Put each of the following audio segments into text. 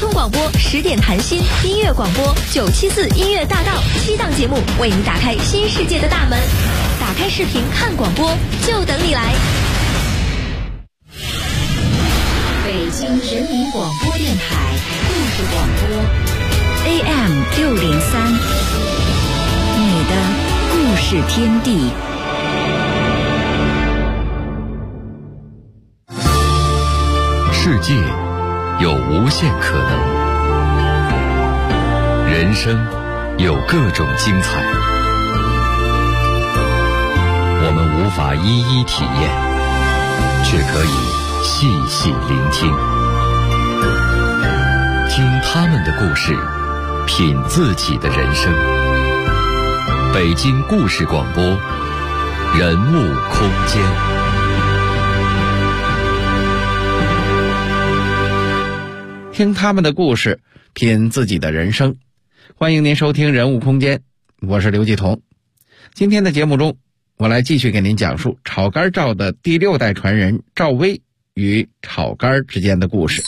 通广播10点谈心，音乐广播974音乐大道7档节目为你打开新世界的大门。打开视频看广播，就等你来。 北京人民广播电台故事广播 AM603，你的故事天地。 世界有无限可能，人生有各种精彩，我们无法一一体验，却可以细细聆听，听他们的故事，品自己的人生。北京故事广播，人物空间。 听他们的故事，品自己的人生。欢迎您收听人物空间，我是刘继彤。今天的节目中，我来继续给您讲述炒肝赵的第6代传人赵薇与炒肝之间的故事。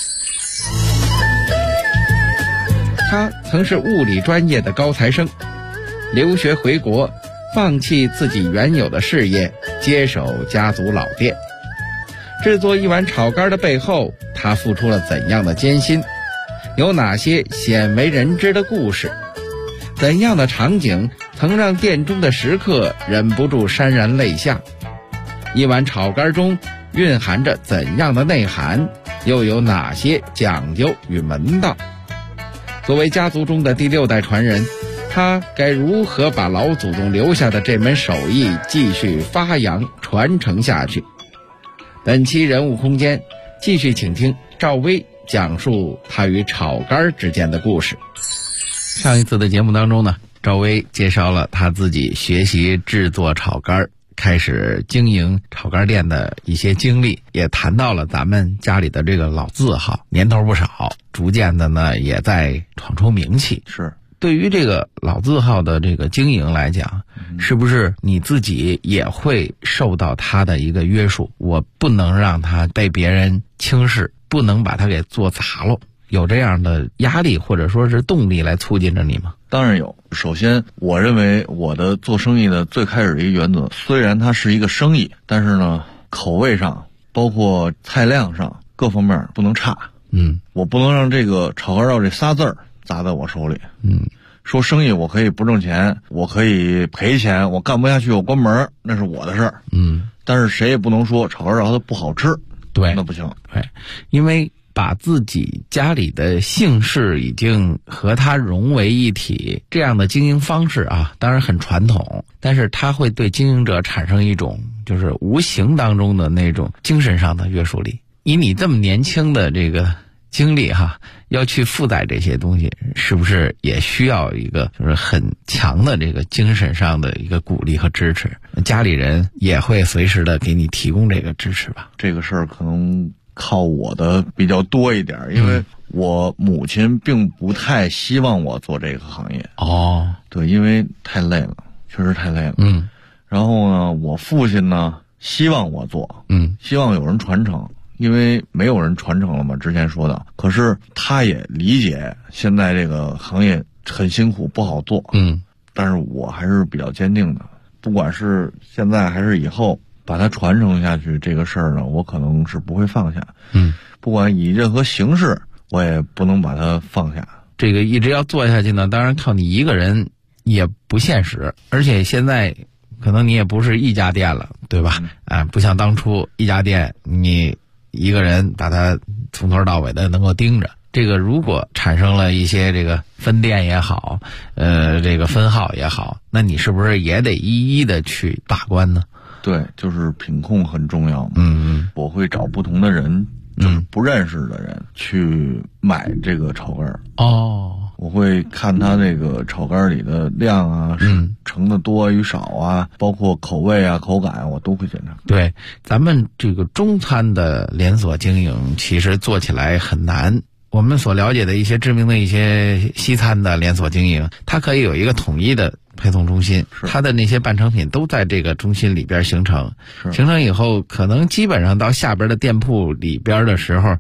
他曾是物理专业的高材生，留学回国，放弃自己原有的事业，接手家族老店。制作一碗炒肝的背后，他付出了怎样的艰辛？有哪些鲜为人知的故事？怎样的场景曾让店中的食客忍不住潸然泪下？一碗炒肝中蕴含着怎样的内涵？又有哪些讲究与门道？作为家族中的第6代传人，他该如何把老祖宗留下的这门手艺继续发扬传承下去？本期人物空间，继续请听赵薇讲述他与炒肝之间的故事。上一次的节目当中呢，赵薇介绍了他自己学习制作炒肝，开始经营炒肝店的一些经历，也谈到了咱们家里的这个老字号，年头不少，逐渐的呢也在闯出名气。 是。 对于这个老字号的这个经营来讲，是不是你自己也会受到他的一个约束？我不能让他被别人轻视，不能把他给做砸了。有这样的压力或者说是动力来促进着你吗？ 当然有。首先，我认为我的做生意的最开始的一个原则，虽然它是一个生意，但是呢，口味上，包括菜量上，各方面不能差。我不能让这个炒肝赵这仨字儿砸在我手里。说生意我可以不挣钱，我可以赔钱，我干不下去我关门，那是我的事儿。但是谁也不能说炒肝赵它不好吃。对，那不行。 对，因为把自己家里的姓氏已经和它融为一体，这样的经营方式啊，当然很传统，但是它会对经营者产生一种就是无形当中的那种精神上的约束力。以你这么年轻的这个经历哈，要去负载这些东西，是不是也需要一个就是很强的这个精神上的一个鼓励和支持？家里人也会随时的给你提供这个支持吧？ 这个事儿可能靠我的比较多一点，因为我母亲并不太希望我做这个行业。对，因为太累了，确实太累了。然后呢，我父亲呢希望我做，希望有人传承。因为没有人传承了嘛，之前说的。可是他也理解现在这个行业很辛苦，不好做。但是我还是比较坚定的，不管是现在还是以后，把它传承下去这个事儿呢，我可能是不会放下。不管以任何形式，我也不能把它放下。 这个一直要做下去呢，当然靠你一个人也不现实，而且现在可能你也不是一家店了，对吧？不像当初一家店你一个人把它从头到尾的能够盯着。这个如果产生了一些这个分店也好，这个分号也好，那你是不是也得一一的去把关呢？ 对，就是品控很重要。我会找不同的人，就是不认识的人去买这个炒肝。我会看它这个炒肝里的量啊，盛的多与少啊，包括口味啊、口感我都会检查。 对，咱们这个中餐的连锁经营其实做起来很难。我们所了解的一些知名的一些西餐的连锁经营，它可以有一个统一的配送中心，它的那些半成品都在这个中心里边形成以后，可能基本上到下边的店铺里边的时候，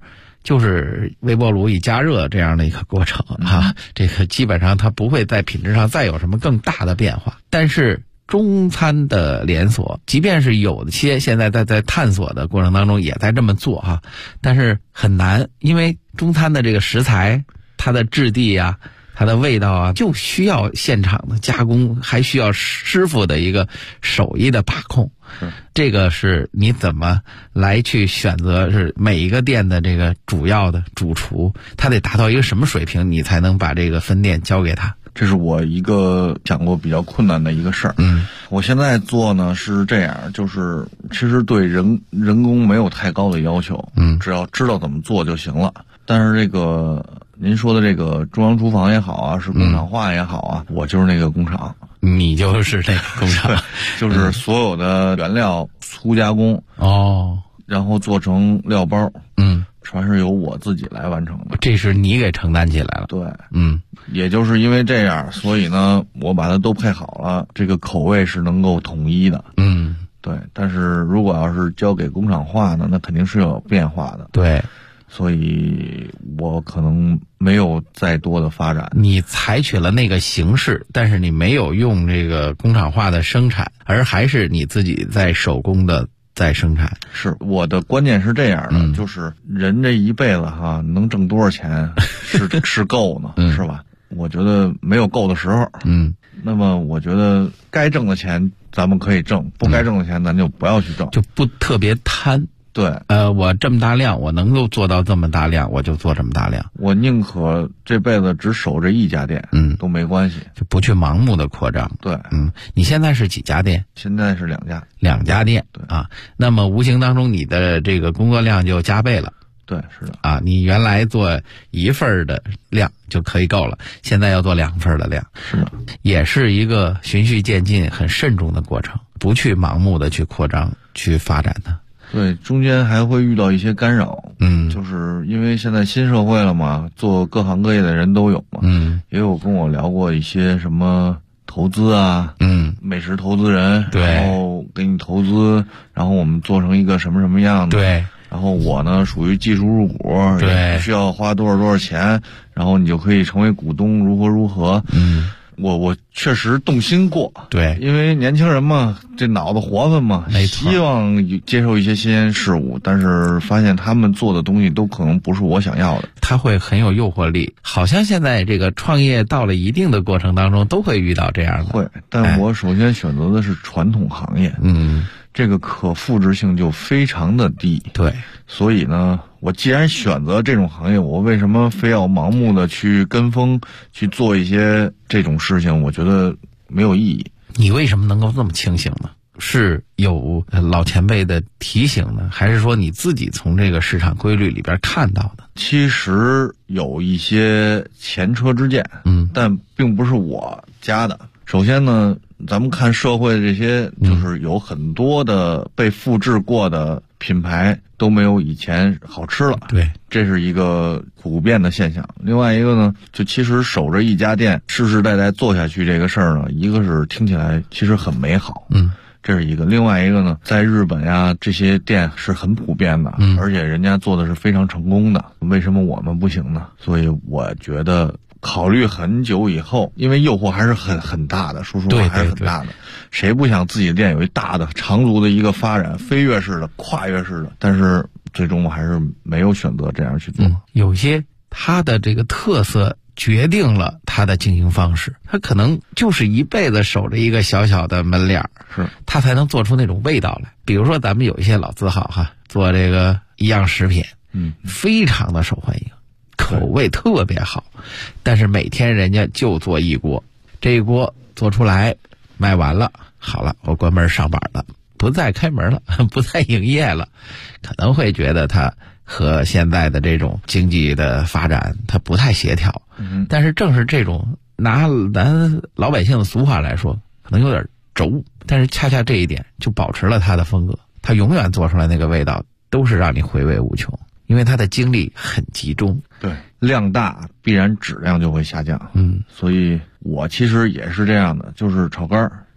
就是微波炉一加热这样的一个过程这个基本上它不会在品质上再有什么更大的变化。但是中餐的连锁，即便是有些现在在探索的过程当中也在这么做但是很难，因为中餐的这个食材，它的质地它的味道就需要现场的加工，还需要师傅的一个手艺的把控。这个是你怎么来去选择，是每一个店的这个主要的主厨，他得达到一个什么水平，你才能把这个分店交给他。 这是我一个想过比较困难的一个事儿。我现在做呢是这样，就是其实对人工没有太高的要求，只要知道怎么做就行了。但是这个您说的这个中央厨房也好是工厂化也好我就是那个工厂。 你就是那个工厂就是所有的原料粗加工然后做成料包，全是由我自己来完成的。 这是你给承担起来了。 对，也就是因为这样，所以呢，我把它都配好了，这个口味是能够统一的。对。但是如果要是交给工厂化呢，那肯定是有变化的。 对。 所以我可能没有再多的发展。 你采取了那个形式，但是你没有用这个工厂化的生产，而还是你自己在手工的在生产。 是，我的观念是这样的，就是人这一辈子能挣多少钱是够呢，是吧？我觉得没有够的时候。那么我觉得该挣的钱咱们可以挣，不该挣的钱咱就不要去挣， 就不特别贪。 对， 我这么大量，我能够做到这么大量，我就做这么大量。 我宁可这辈子只守这一家店，都没关系， 就不去盲目的扩张。 对， 你现在是几家店？ 现在是2家 ，2家店。 对那么无形当中你的这个工作量就加倍了。 对，是的。 你原来做1份的量就可以够了，现在要做2份的量。 是的， 也是一个循序渐进、很慎重的过程，不去盲目的去扩张、去发展它。 对，中间还会遇到一些干扰，就是因为现在新社会了嘛，做各行各业的人都有嘛，也有跟我聊过一些什么投资美食投资人， 对， 然后给你投资，然后我们做成一个什么什么样的， 对， 然后我呢属于技术入股， 对， 不需要花多少钱，然后你就可以成为股东，如何，我确实动心过， 对， 因为年轻人嘛，这脑子活泛嘛，希望接受一些新鲜事物，但是发现他们做的东西都可能不是我想要的， 他会很有诱惑力。好像现在这个创业到了一定的过程当中，都会遇到这样的。 会，但我首先选择的是传统行业，这个可复制性就非常的低。 对， 所以呢，我既然选择这种行业，我为什么非要盲目的去跟风去做一些这种事情？我觉得没有意义。 你为什么能够这么清醒呢？是有老前辈的提醒呢，还是说你自己从这个市场规律里边看到的？ 其实有一些前车之鉴，但并不是我加的。首先呢，咱们看社会的这些，就是有很多的被复制过的品牌都没有以前好吃了。 对， 这是一个普遍的现象。另外一个呢，就其实守着一家店世世代代做下去这个事儿呢，一个是听起来其实很美好，这是一个。另外一个呢，在日本呀，这些店是很普遍的，而且人家做的是非常成功的，为什么我们不行呢？所以我觉得考虑很久以后，因为诱惑还是很大的，说实话还是很大的。谁不想自己的店有一大的长足的一个发展，飞跃式的、跨越式的？但是最终我还是没有选择这样去做。 有些它的这个特色决定了它的经营方式，它可能就是一辈子守着一个小小的门脸， 是它才能做出那种味道来。比如说咱们有一些老字号做这个一样食品，非常的受欢迎，口味特别好，但是每天人家就做一锅，这一锅做出来卖完了，好了，我关门上班了，不再开门了，不再营业了，可能会觉得它和现在的这种经济的发展它不太协调。但是正是这种拿咱老百姓的俗话来说，可能有点轴，但是恰恰这一点就保持了它的风格，它永远做出来那个味道都是让你回味无穷，因为它的精力很集中。 对，量大必然质量就会下降。所以我其实也是这样的，就是炒肝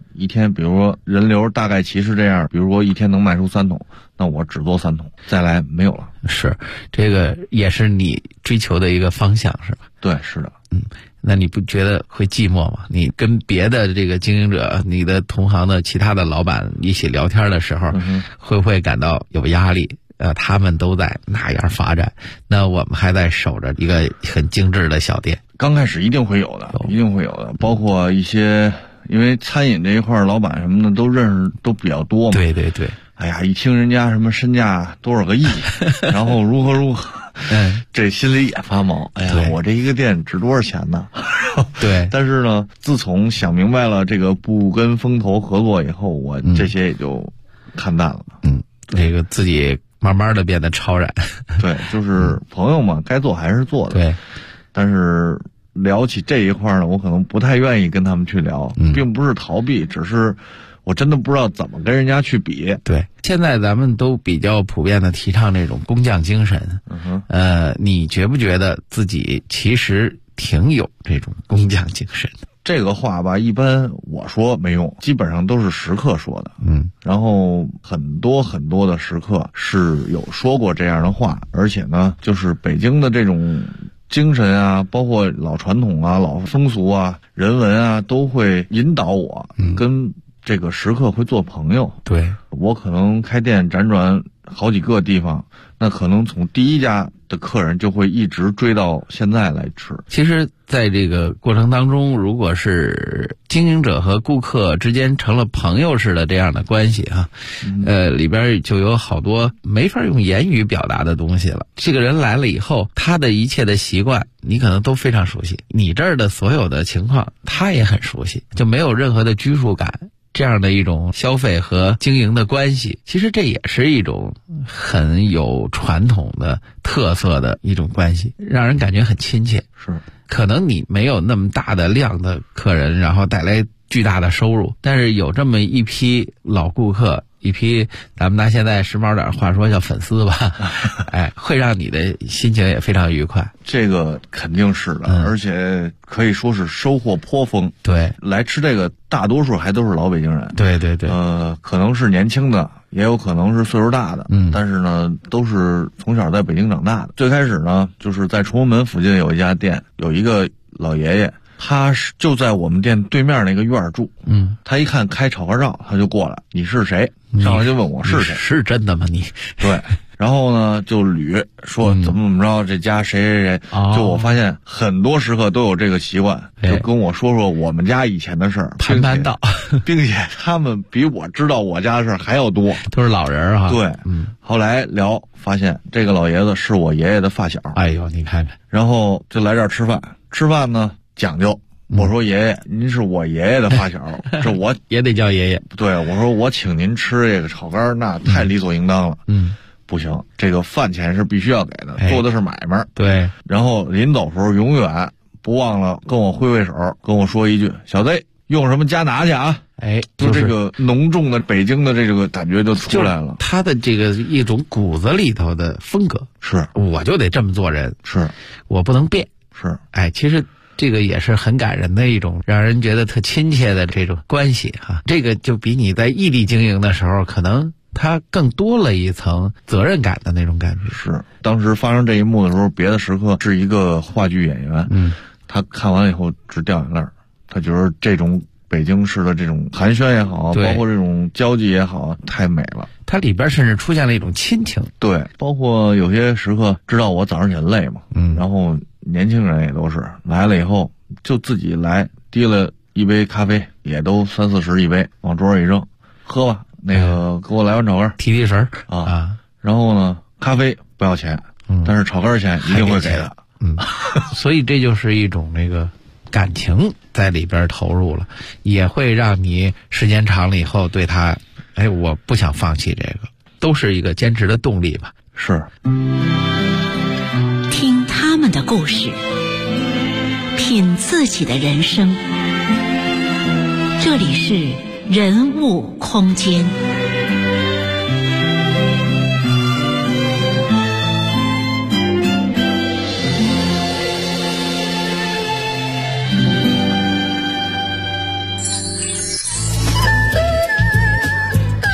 一天，比如说人流大概其是这样，比如说一天能卖出3桶，那我只做3桶，再来没有了。 是，这个也是你追求的一个方向，是吧？ 对，是的。 那你不觉得会寂寞吗？你跟别的这个经营者、你的同行的其他的老板一起聊天的时候，会不会感到有压力？他们都在那样发展，那我们还在守着一个很精致的小店。 刚开始一定会有的，一定会有的，包括一些因为餐饮这一块老板什么的都认识，都比较多嘛。 对对对。 哎呀，一听人家什么身价多少个亿，然后如何，这心里也发毛。哎呀，我这一个店值多少钱呢？ 对。 但是呢，自从想明白了这个不跟风投合作以后，我这些也就看淡了。 这个自己慢慢的变得超然。 对，就是朋友嘛，该做还是做的。 对。 但是聊起这一块呢，我可能不太愿意跟他们去聊，并不是逃避，只是我真的不知道怎么跟人家去比。 对，现在咱们都比较普遍的提倡这种工匠精神。你觉不觉得自己其实挺有这种工匠精神的？ 这个话吧，一般我说没用，基本上都是食客说的。然后很多的食客是有说过这样的话，而且呢，就是北京的这种精神啊，包括老传统啊、老风俗啊、人文啊，都会引导我跟这个食客会做朋友。 对， 我可能开店辗转好几个地方，那可能从第一家的客人就会一直追到现在来吃。 其实在这个过程当中，如果是经营者和顾客之间成了朋友似的这样的关系啊，里边就有好多没法用言语表达的东西了。这个人来了以后，他的一切的习惯你可能都非常熟悉，你这儿的所有的情况他也很熟悉，就没有任何的拘束感。这样的一种消费和经营的关系，其实这也是一种很有传统的特色的一种关系，让人感觉很亲切。 是， 可能你没有那么大的量的客人，然后带来巨大的收入，但是有这么一批老顾客，一批咱们拿现在时髦点话说叫粉丝吧，会让你的心情也非常愉快。 这个肯定是的，而且可以说是收获颇丰。 对， 来吃这个大多数还都是老北京人。 对对对。 可能是年轻的，也有可能是岁数大的。但是呢，都是从小在北京长大的。最开始呢，就是在崇文门附近有一家店，有一个老爷爷，他是就在我们店对面那个院住。他一看开炒肝照，他就过来，你是谁？上来就问我是谁？ 是真的吗你？ 对。然后呢，就捋说怎么着，这家谁，就我发现很多食客都有这个习惯，就跟我说我们家以前的事儿， 盘盘道， 并且他们比我知道我家的事儿还要多， 都是老人啊。 对，后来聊发现这个老爷子是我爷爷的发小。 哎呦，你看看， 然后就来这儿吃饭，吃饭呢讲究。我说爷爷，您是我爷爷的发小，这我也得叫爷爷。 对，我说我请您吃这个炒肝，那太理所应当了。不行，这个饭钱是必须要给的，做的是买卖。 对。 然后临走时候永远不忘了跟我挥手，跟我说一句：“小子，用什么加拿去啊？”就这个浓重的北京的这个感觉就出来了。 他的这个一种骨子里头的风格是， 我就得这么做人， 是我不能变。 是， 其实这个也是很感人的一种让人觉得特亲切的这种关系哈。这个就比你在异地经营的时候，可能它更多了一层责任感的那种感觉。 是，当时发生这一幕的时候，别的食客是一个话剧演员，他看完以后直掉眼泪，他觉得这种北京市的这种寒暄也好，包括这种交际也好，太美了。 它里边甚至出现了一种亲情。 对，包括有些食客知道我早上起来累嘛，然后年轻人也都是来了以后就自己来提了一杯咖啡，也都30-40一杯，往桌上一扔，喝吧。那个给我来碗炒肝， 提神啊。然后呢，咖啡不要钱，但是炒肝钱一定会给的。 所以这就是一种那个感情在里边投入了，也会让你时间长了以后对他，我不想放弃这个，都是一个坚持的动力吧。 是。 听他们的故事，品自己的人生。这里是人物空间。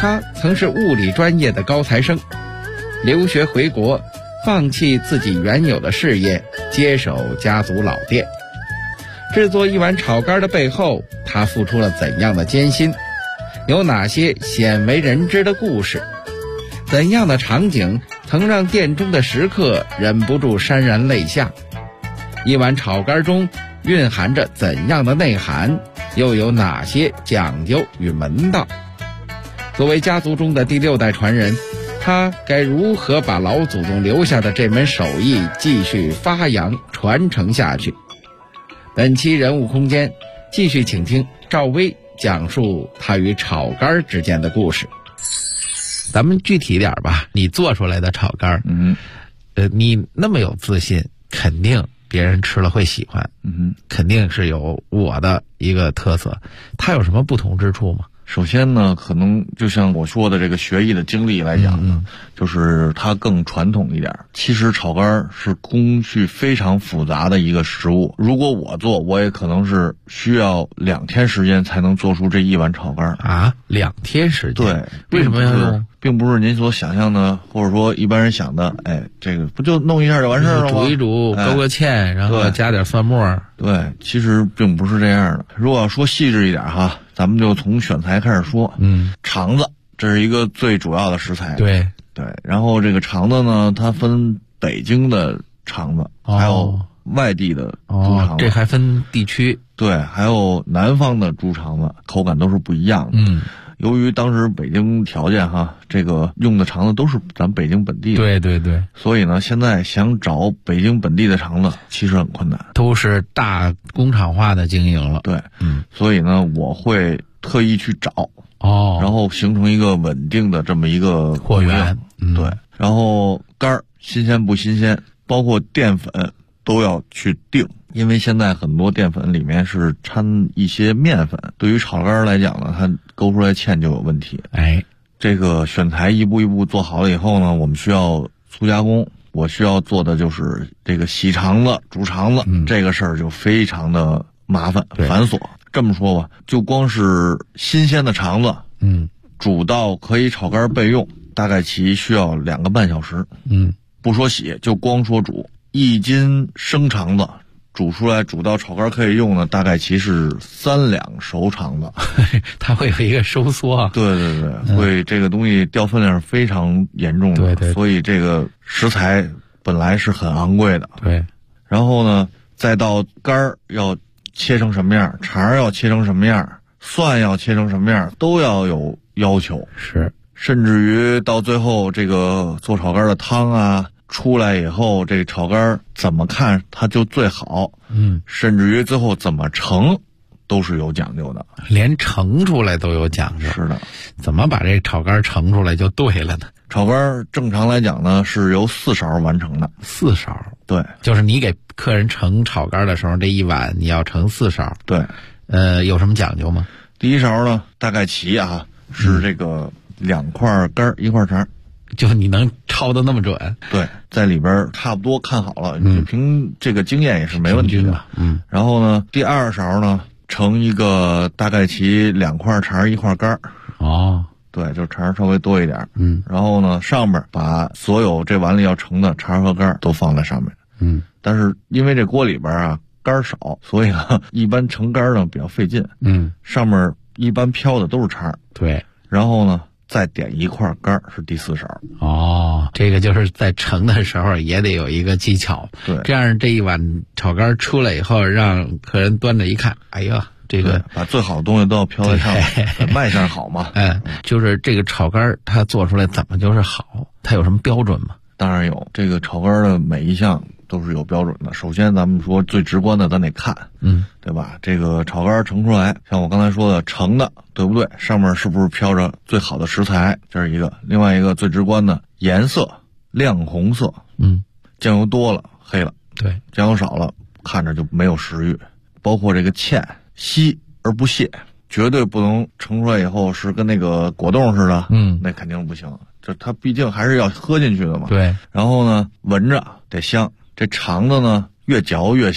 他曾是物理专业的高材生，留学回国，放弃自己原有的事业，接手家族老店。制作一碗炒肝的背后，他付出了怎样的艰辛？有哪些鲜为人知的故事？怎样的场景曾让店中的食客忍不住潸然泪下？一碗炒肝中蕴含着怎样的内涵？又有哪些讲究与门道？作为家族中的第6代传人，他该如何把老祖宗留下的这门手艺继续发扬传承下去？本期人物空间继续请听赵薇讲述他与炒肝之间的故事。咱们具体点吧，你做出来的炒肝，你那么有自信，肯定别人吃了会喜欢，肯定是有我的一个特色。它有什么不同之处吗？ 首先呢，可能就像我说的这个学艺的经历来讲呢，就是它更传统一点。其实炒肝是工序非常复杂的一个食物，如果我做，我也可能是需要2天时间才能做出这一碗炒肝啊！2天时间？ 对， 为什么要用？ 并不是您所想象的，或者说一般人想的，这个不就弄一下就完事儿了吗？ 煮一煮，勾个芡，然后加点蒜末。 对，其实并不是这样的。如果要说细致一点哈，咱们就从选材开始说。肠子这是一个最主要的食材。 对， 然后这个肠子呢，它分北京的肠子，还有外地的猪肠子， 这还分地区。 对，还有南方的猪肠子，口感都是不一样的。由于当时北京条件哈，这个用的肠子都是咱北京本地的， 对， 所以呢，现在想找北京本地的肠子其实很困难， 都是大工厂化的经营了。 对，所以呢，我会特意去找，然后形成一个稳定的这么一个货源。 对，然后肝新鲜不新鲜，包括淀粉都要去定。因为现在很多淀粉里面是掺一些面粉，对于炒肝来讲呢，它勾出来芡就有问题。这个选材一步一步做好了以后呢，我们需要粗加工。我需要做的就是这个洗肠子、煮肠子，这个事儿就非常的麻烦繁琐。这么说吧，就光是新鲜的肠子，煮到可以炒肝备用，大概其需要2个半小时。不说洗，就光说煮，1斤生肠子。煮出来煮到炒肝可以用的，大概其是3两熟肠子， 它会有一个收缩。 对，会这个东西掉分量非常严重的。对，所以这个食材本来是很昂贵的。 对， 然后呢，再到肝要切成什么样，肠要切成什么样，蒜要切成什么样，都要有要求。 是， 甚至于到最后这个做炒肝的汤啊。出来以后，这个炒肝怎么看它就最好，甚至于最后怎么盛都是有讲究的， 连盛出来都有讲究。 是的， 怎么把这炒肝盛出来就对了呢？ 炒肝正常来讲呢，是由4勺完成的。 4勺？对， 就是你给客人盛炒肝的时候，这一碗你要盛4勺。 对， 有什么讲究吗？ 第1勺呢，大概齐啊，是这个2块肝1块肠。 就你能抄得那么准？ 对，在里边差不多看好了，就凭这个经验也是没问题的。然后呢，第2勺呢，盛一个大概其2块肠1块肝。对，就肠稍微多一点。然后呢，上面把所有这碗里要盛的肠和肝都放在上面。但是因为这锅里边啊肝少，所以呢，一般盛肝呢比较费劲。上面一般飘的都是肠。 对， 然后呢。再点1块肝是第4勺。 这个就是在盛的时候也得有一个技巧。 对， 这样这一碗炒肝出来以后，让客人端着一看，哎呀，这个把最好的东西都要飘在上面，卖相好嘛。 就是这个炒肝它做出来怎么就是好？它有什么标准吗？ 当然有，这个炒肝的每一项都是有标准的。首先咱们说最直观的，咱得看，对吧？这个炒肝盛出来，像我刚才说的盛的对不对？上面是不是飘着最好的食材？这是一个。另外一个最直观的颜色，亮红色。酱油多了黑了， 对， 酱油少了看着就没有食欲。包括这个芡稀而不泄，绝对不能盛出来以后是跟那个果冻似的，那肯定不行。这它毕竟还是要喝进去的嘛。 对。 然后呢，闻着得香。这肠子呢，越嚼越香，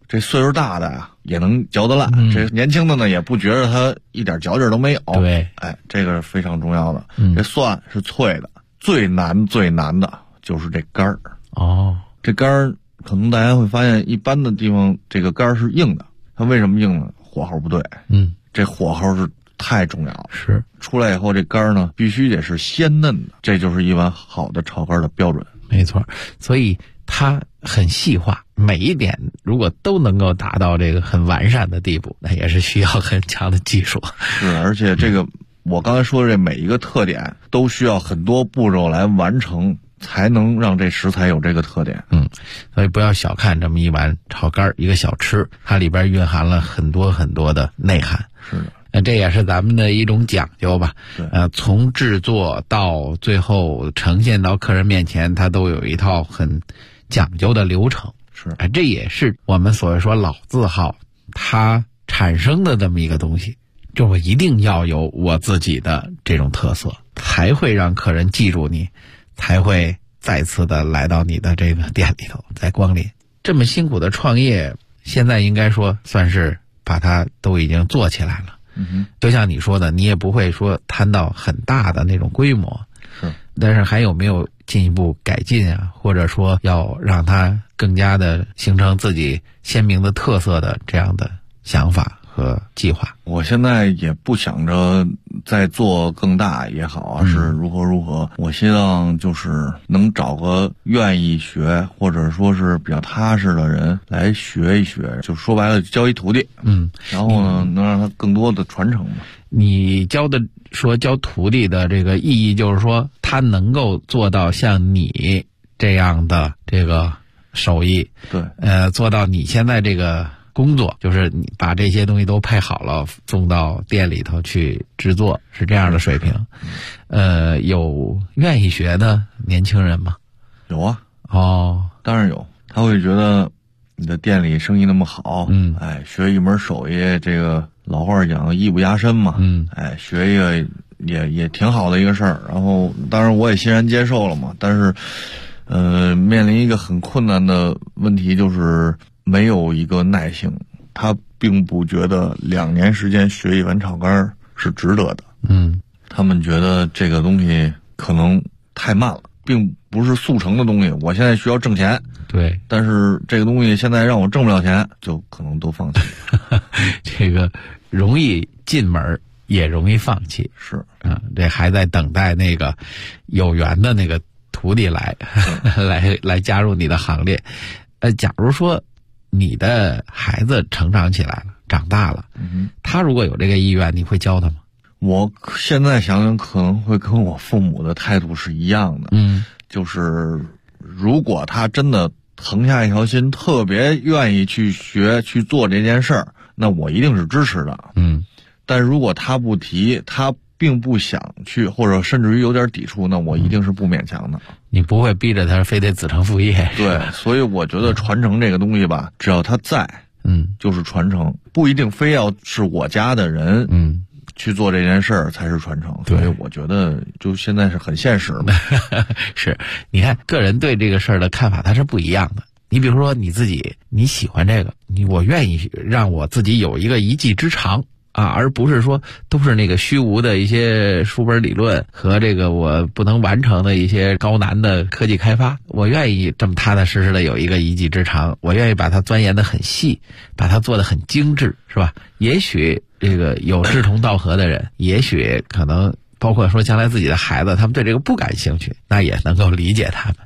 这岁数大的呀也能嚼得烂，这年轻的呢也不觉得它一点嚼劲都没有。 对， 这个是非常重要的。这蒜是脆的，最难的就是这杆儿。这杆儿可能大家会发现，一般的地方这个杆儿是硬的，它为什么硬呢？火候不对。这火候是太重要了。 是出来以后，这杆儿呢必须得是鲜嫩的，这就是一碗好的炒肝的标准。 没错，所以它很细化，每一点如果都能够达到这个很完善的地步，那也是需要很强的技术。 是，而且这个我刚才说的这每一个特点都需要很多步骤来完成，才能让这食材有这个特点。 所以不要小看这么一碗炒肝，一个小吃，它里边蕴含了很多很多的内涵。 是的。 这也是咱们的一种讲究吧。从制作到最后呈现到客人面前，它都有一套很讲究的流程。 是， 这也是我们所谓说老字号它产生的这么一个东西，就我一定要有我自己的这种特色，才会让客人记住你，才会再次的来到你的这个店里头再光临。这么辛苦的创业，现在应该说算是把它都已经做起来了。就像你说的，你也不会说摊到很大的那种规模。 是， 但是还有没有进一步改进啊，或者说要让它更加的形成自己鲜明的特色的这样的想法和计划？ 我现在也不想着再做更大也好啊，是如何，我希望就是能找个愿意学或者说是比较踏实的人来学一学，就说白了教一徒弟。然后呢能让他更多的传承嘛。 你教徒弟的这个意义就是说他能够做到像你这样的这个手艺。 对， 做到你现在这个工作，就是你把这些东西都配好了送到店里头去制作，是这样的水平。有愿意学的年轻人吗？ 有啊。当然有。他会觉得你的店里生意那么好，学一门手艺，这个老话讲艺不压身嘛，学一个也挺好的一个事儿。然后当然我也欣然接受了嘛，但是面临一个很困难的问题，就是没有一个耐性。他并不觉得2年时间学一碗炒肝是值得的。他们觉得这个东西可能太慢了，并不是速成的东西。我现在需要挣钱， 对， 但是这个东西现在让我挣不了钱，就可能都放弃了。 这个容易进门也容易放弃。 是， 这还在等待那个有缘的那个徒弟来加入你的行列。假如说你的孩子成长起来了，长大了，他如果有这个意愿，你会教他吗？ 我现在想想可能会跟我父母的态度是一样的。就是如果他真的横下一条心，特别愿意去学去做这件事儿，那我一定是支持的。但如果他不提，他并不想去，或者甚至于有点抵触，那我一定是不勉强的。 你不会逼着他非得子承父业。 对，所以我觉得传承这个东西吧，只要他在，就是传承，不一定非要是我家的人，去做这件事儿才是传承。所以我觉得就现在是很现实嘛。 是，你看个人对这个事儿的看法它是不一样的。你比如说你自己，你喜欢这个，我愿意让我自己有一个一技之长而不是说都是那个虚无的一些书本理论和这个我不能完成的一些高难的科技开发。我愿意这么踏踏实实的有一个一技之长，我愿意把它钻研得很细，把它做得很精致，是吧？也许这个有志同道合的人，也许可能包括说将来自己的孩子，他们对这个不感兴趣，那也能够理解他们。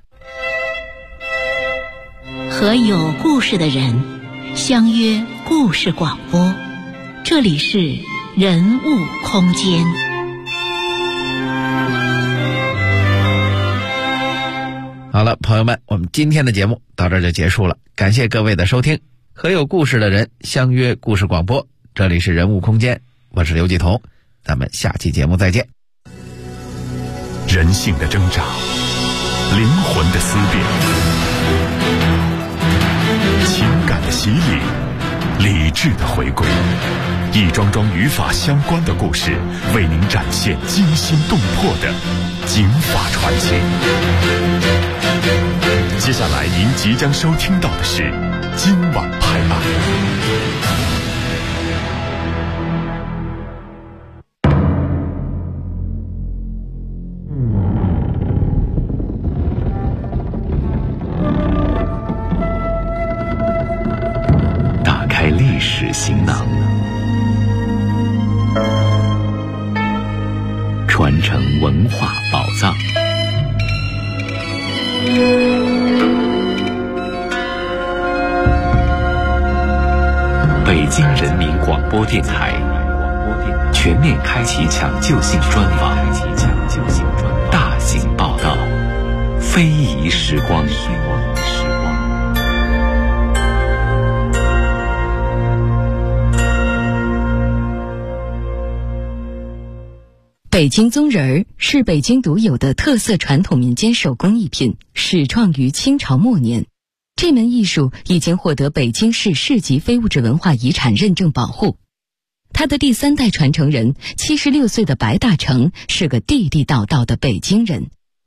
和有故事的人相约故事广播，这里是人物空间。 好了，朋友们，我们今天的节目到这儿就结束了，感谢各位的收听。和有故事的人相约故事广播，这里是人物空间，我是刘继彤，咱们下期节目再见。 人性的挣扎，灵魂的思辨，情感的洗礼，理智的回归，一桩桩与法相关的故事，为您展现惊心动魄的警法传奇。接下来您即将收听到的是今晚拍案。 行囊，传承文化宝藏。北京人民广播电台全面开启抢救性专访，大型报道，非遗时光。 北京宗人儿是北京独有的特色传统民间手工艺品，始创于清朝末年。这门艺术已经获得北京市市级非物质文化遗产认证保护。他的第3代传承人76岁的白大成是个地地道道的北京人。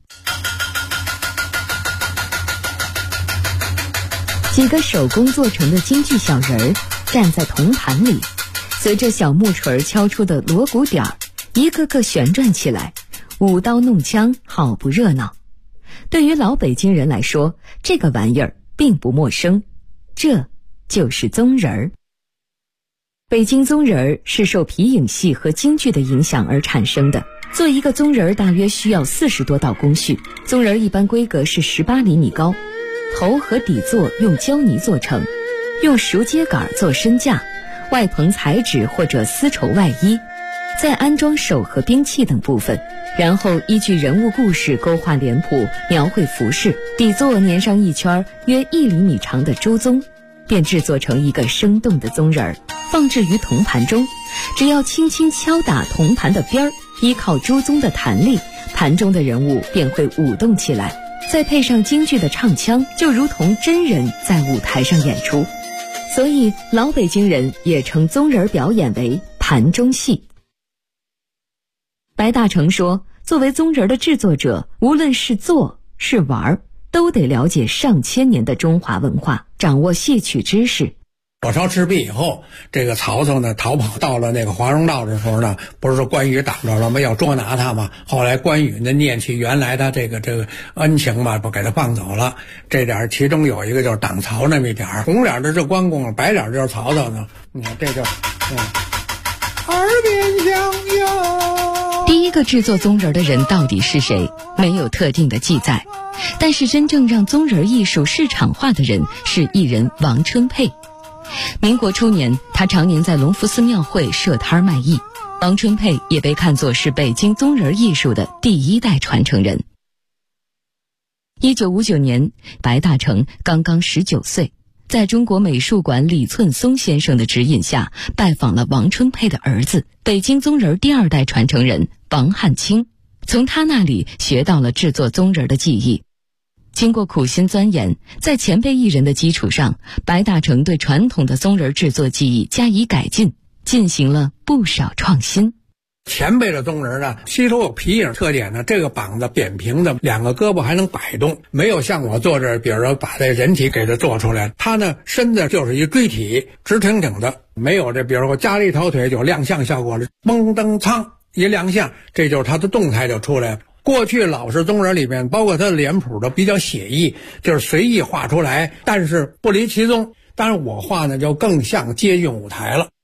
几个手工做成的京剧小人儿站在铜盘里，随着小木锤敲出的锣鼓点儿，一个个旋转起来，舞刀弄枪，好不热闹。对于老北京人来说，这个玩意儿并不陌生，这就是宗人儿。北京宗人儿是受皮影戏和京剧的影响而产生的。做一个宗人儿大约需要40多道工序，宗人儿一般规格是18厘米高，头和底座用胶泥做成，用熟秸秆做身架，外棚彩纸或者丝绸外衣，再安装手和兵器等部分，然后依据人物故事勾画脸谱，描绘服饰，底座粘上一圈约1厘米长的朱宗，便制作成一个生动的宗人儿，放置于铜盘中。只要轻轻敲打铜盘的边儿，依靠朱宗的弹力，盘中的人物便会舞动起来，再配上京剧的唱腔，就如同真人在舞台上演出。所以老北京人也称宗人表演为盘中戏。白大成说，作为宗人的制作者，无论是做是玩，都得了解上千年的中华文化，掌握戏曲知识。 火烧赤壁以后，这个曹操呢逃跑到了那个华容道的时候呢，不是说关羽挡着了吗？要捉拿他嘛。后来关羽呢念起原来他这个恩情嘛，不给他放走了。这点其中有一个就是挡曹那么一点，红脸的是关公，白脸就是曹操呢。你看这就耳边响哟。 第一个制作宗人的人到底是谁？没有特定的记载。但是真正让宗人艺术市场化的人是艺人王春佩。民国初年，他常年在隆福寺庙会设摊卖艺。王春佩也被看作是北京宗人艺术的第1代传承人。1959年，白大成刚刚19岁，在中国美术馆李寸松先生的指引下，拜访了王春佩的儿子，北京宗人第2代传承人王汉卿，从他那里学到了制作宗人的技艺。经过苦心钻研，在前辈艺人的基础上，白大成对传统的宗人制作技艺加以改进，进行了不少创新。 前辈的宗人呢，吸收有皮影特点呢，这个膀子扁平的，2个胳膊还能摆动，没有像我做这，比如说把这人体给它做出来，他呢身子就是一锥体，直挺挺的，没有这比如说加了一条腿就亮相效果了，嘣噔噌一亮相，这就是他的动态就出来了。过去老式宗人里面，包括他的脸谱都比较写意，就是随意画出来，但是不离其宗。当然我画呢就更像接近舞台了。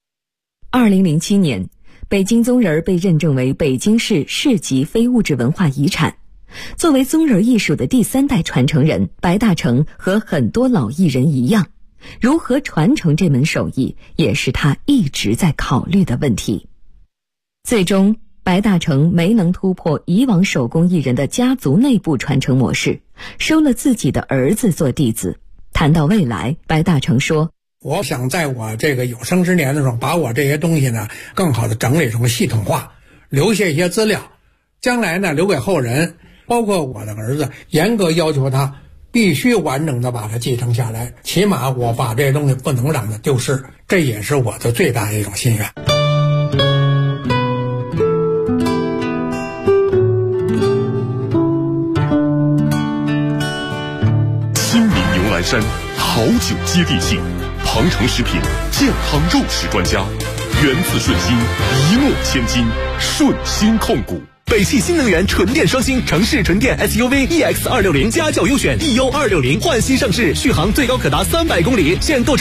2007年，北京宗人被认证为北京市市级非物质文化遗产。作为宗人艺术的第3代传承人，白大成和很多老艺人一样，如何传承这门手艺，也是他一直在考虑的问题。最终白大成没能突破以往手工艺人的家族内部传承模式，收了自己的儿子做弟子。谈到未来，白大成说， 我想在我这个有生之年的时候，把我这些东西呢更好的整理成系统化，留下一些资料，将来呢留给后人，包括我的儿子，严格要求他必须完整的把它继承下来，起码我把这些东西不能让它丢失，这也是我的最大的一种心愿。 山好酒接地气，庞城食品健康肉食专家，源自顺心，一诺千金，顺心控股。 北汽新能源纯电双星城市纯电 SUV EX260家轿优选 EU260 焕新上市，续航最高可达300公里，现购车